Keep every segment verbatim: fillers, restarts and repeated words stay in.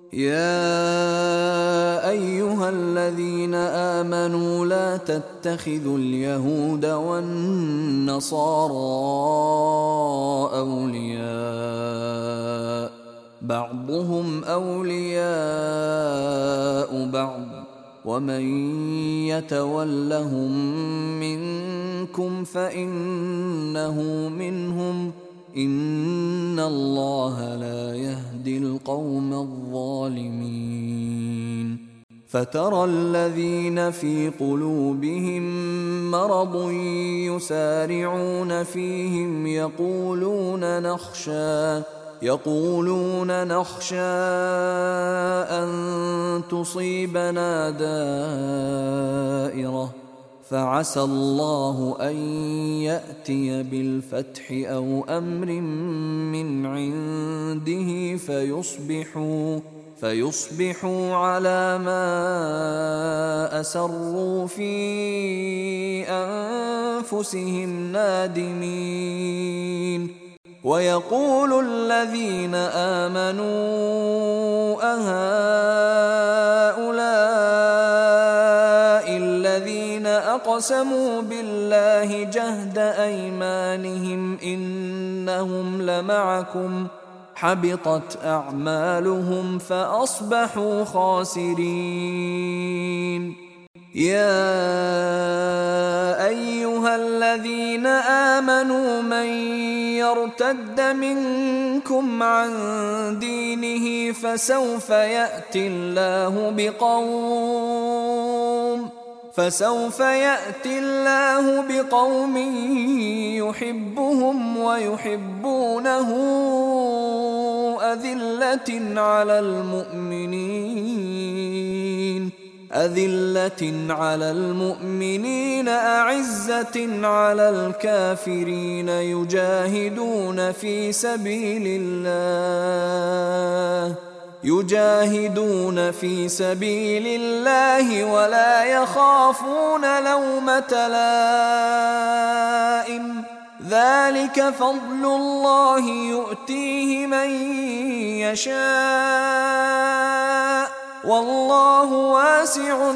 يا أيها الذين آمنوا لا تتخذوا اليهود والنصارى أولياء بعضهم أولياء بعض ومن يتولهم منكم فإنه منهم إن الله لا يهدي القوم الظالمين. فترى الذين في قلوبهم مرض يسارعون فيهم يقولون نخشى يقولون نخشى أن تصيبنا دائرة فعسى الله أن يأتي بالفتح أو أمر من عنده فيصبحوا فيصبحوا على ما أسروا في أنفسهم نادمين. ويقول الذين آمنوا أهؤلاء الذين أقسموا بالله جهد أيمانهم إنهم لمعكم حبطت أعمالهم فأصبحوا خاسرين. يا أيها الذين آمنوا من يرتد منكم عن دينه فسوف يأتي الله بقوم فسوف يأتي الله بقوم يحبهم ويحبونه أذلة على المؤمنين أذلة على المؤمنين أعزة على الكافرين يجاهدون في سبيل الله يجاهدون في سبيل الله ولا يخافون لومة لائم ذلك فضل الله يؤتيه من يشاء والله واسع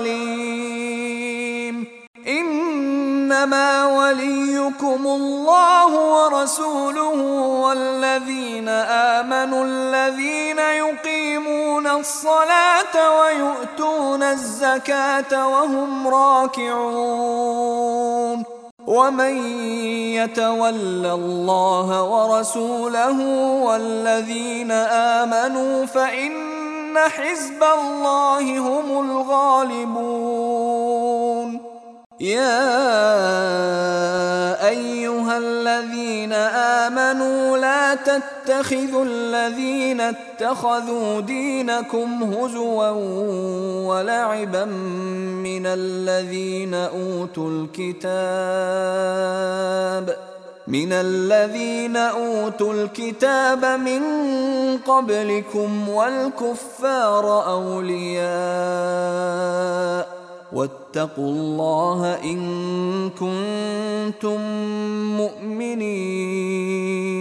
عليم. إنما وليكم الله ورسوله والذين آمنوا الذين يقيمون الصلاة ويؤتون الزكاة وهم راكعون ومن يتول الله ورسوله والذين آمنوا فإن حزب الله هم الغالبون. يا أيها الذين آمنوا لا تتخذوا الذين اتخذوا دينكم هزوا ولعبا من الذين أوتوا الكتاب من الذين أوتوا الكتاب من قبلكم والكفار أولياء واتقوا الله إن كنتم مؤمنين.